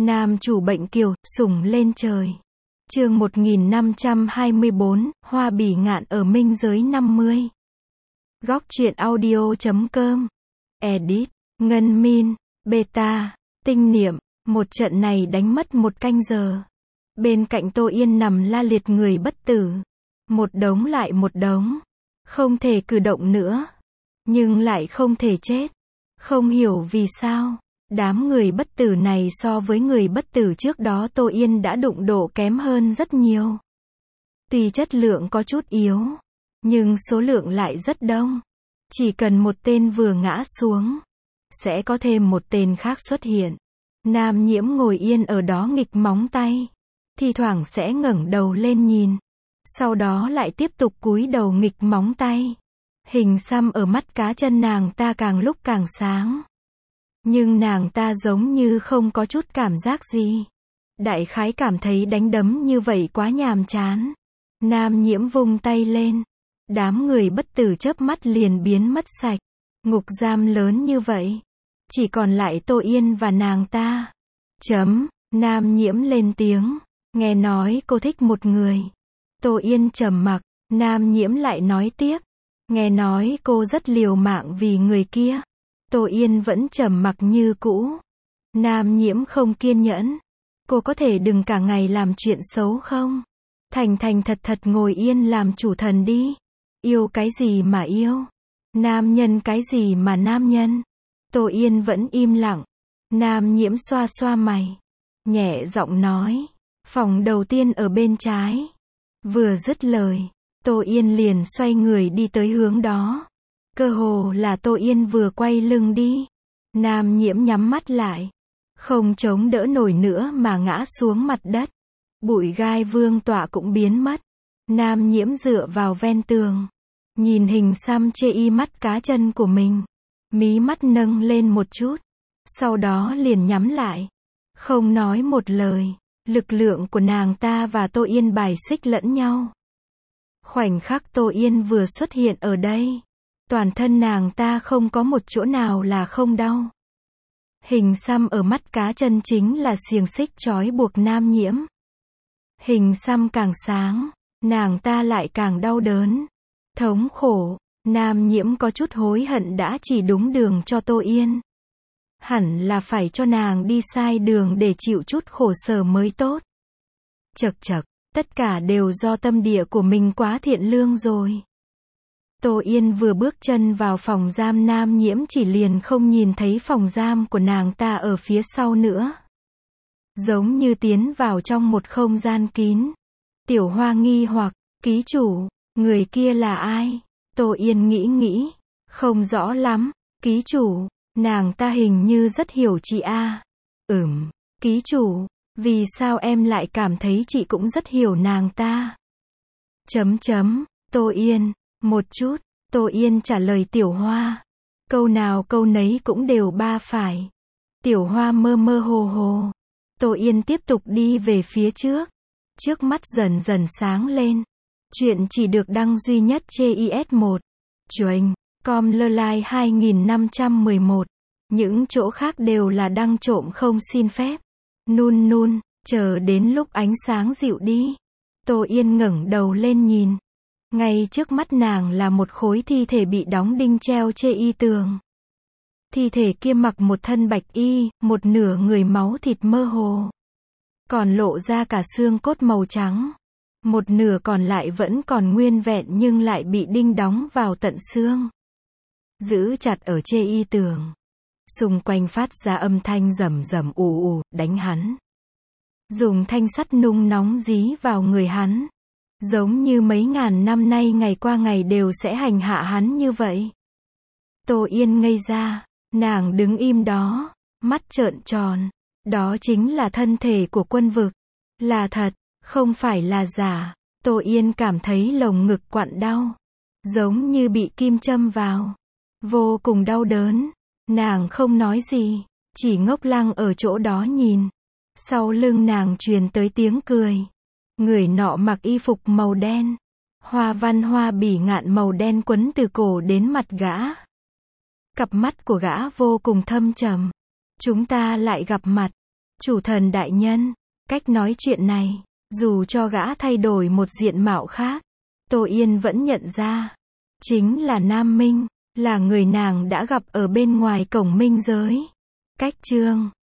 Nam chủ bệnh kiều, sủng lên trời. Chương 1524, Hoa bỉ ngạn ở minh giới 50. Góc truyện audio.com. Edit, Ngân Min, Beta, Tinh Niệm. Một trận này đánh mất 1 canh giờ. Bên cạnh Tô Yên nằm la liệt người bất tử. Một đống lại một đống. Không thể cử động nữa. Nhưng lại không thể chết. Không hiểu vì sao. Đám người bất tử này so với người bất tử trước đó Tô Yên đã đụng độ kém hơn rất nhiều. Tuy chất lượng có chút yếu, nhưng số lượng lại rất đông. Chỉ cần một tên vừa ngã xuống, sẽ có thêm một tên khác xuất hiện. Nam Nhiễm ngồi yên ở đó nghịch móng tay, thi thoảng sẽ ngẩng đầu lên nhìn, sau đó lại tiếp tục cúi đầu nghịch móng tay. Hình xăm ở mắt cá chân nàng ta càng lúc càng sáng. Nhưng nàng ta giống như không có chút cảm giác gì. Đại khái cảm thấy đánh đấm như vậy quá nhàm chán. Nam Nhiễm vung tay lên. Đám người bất tử chớp mắt liền biến mất sạch. Ngục giam lớn như vậy. Chỉ còn lại Tô Yên và nàng ta. Nam Nhiễm lên tiếng. Nghe nói cô thích một người. Tô Yên trầm mặc. Nam Nhiễm lại nói tiếp. Nghe nói cô rất liều mạng vì người kia. Tô Yên vẫn trầm mặc như cũ. Nam Nhiễm không kiên nhẫn. Cô có thể đừng cả ngày làm chuyện xấu không? Thành thành thật thật ngồi yên làm chủ thần đi. Yêu cái gì mà yêu? Nam nhân cái gì mà nam nhân? Tô Yên vẫn im lặng. Nam Nhiễm xoa xoa mày. Nhẹ giọng nói. Phòng đầu tiên ở bên trái. Vừa dứt lời, Tô Yên liền xoay người đi tới hướng đó. Cơ hồ là Tô Yên vừa quay lưng đi. Nam Nhiễm nhắm mắt lại. Không chống đỡ nổi nữa mà ngã xuống mặt đất. Bụi gai vương tọa cũng biến mất. Nam Nhiễm dựa vào ven tường. Nhìn hình xăm chê y mắt cá chân của mình. Mí mắt nâng lên một chút. Sau đó liền nhắm lại. Không nói một lời. Lực lượng của nàng ta và Tô Yên bài xích lẫn nhau. Khoảnh khắc Tô Yên vừa xuất hiện ở đây. Toàn thân nàng ta không có một chỗ nào là không đau. Hình xăm ở mắt cá chân chính là xiềng xích trói buộc Nam Nhiễm. Hình xăm càng sáng, nàng ta lại càng đau đớn. Thống khổ, Nam Nhiễm có chút hối hận đã chỉ đúng đường cho Tô Yên. Hẳn là phải cho nàng đi sai đường để chịu chút khổ sở mới tốt. Chậc chậc, tất cả đều do tâm địa của mình quá thiện lương rồi. Tô Yên vừa bước chân vào phòng giam Nam Nhiễm chỉ liền không nhìn thấy phòng giam của nàng ta ở phía sau nữa. Giống như tiến vào trong một không gian kín. Tiểu Hoa nghi hoặc, ký chủ, người kia là ai? Tô Yên nghĩ, không rõ lắm, ký chủ, nàng ta hình như rất hiểu chị a. Ký chủ, vì sao em lại cảm thấy chị cũng rất hiểu nàng ta? Tô Yên. Một chút, Tô Yên trả lời Tiểu Hoa. Câu nào câu nấy cũng đều ba phải. Tiểu Hoa mơ mơ hồ hồ. Tô Yên tiếp tục đi về phía trước. Trước mắt dần dần sáng lên. Chuyện chỉ được đăng duy nhất CIS1. Chuềnh, com lơ lai 2511. Những chỗ khác đều là đăng trộm không xin phép. Nun, chờ đến lúc ánh sáng dịu đi. Tô Yên ngẩng đầu lên nhìn. Ngay trước mắt nàng là một khối thi thể bị đóng đinh treo chê y tường. Thi thể kia mặc một thân bạch y, một nửa người máu thịt mơ hồ. Còn lộ ra cả xương cốt màu trắng. Một nửa còn lại vẫn còn nguyên vẹn nhưng lại bị đinh đóng vào tận xương. Giữ chặt ở chê y tường. Xung quanh phát ra âm thanh rầm rầm ù, đánh hắn. Dùng thanh sắt nung nóng dí vào người hắn. Giống như mấy ngàn năm nay ngày qua ngày đều sẽ hành hạ hắn như vậy. Tô Yên ngây ra, nàng đứng im đó, mắt trợn tròn. Đó chính là thân thể của quân vực. Là thật, không phải là giả. Tô Yên cảm thấy lồng ngực quặn đau. Giống như bị kim châm vào. Vô cùng đau đớn. Nàng không nói gì, chỉ ngốc lăng ở chỗ đó nhìn. Sau lưng nàng truyền tới tiếng cười. Người nọ mặc y phục màu đen. Hoa văn hoa bỉ ngạn màu đen quấn từ cổ đến mặt gã. Cặp mắt của gã vô cùng thâm trầm. Chúng ta lại gặp mặt. Chủ thần đại nhân, cách nói chuyện này, dù cho gã thay đổi một diện mạo khác, Tô Yên vẫn nhận ra. Chính là Nam Minh, là người nàng đã gặp ở bên ngoài cổng minh giới. Cách chương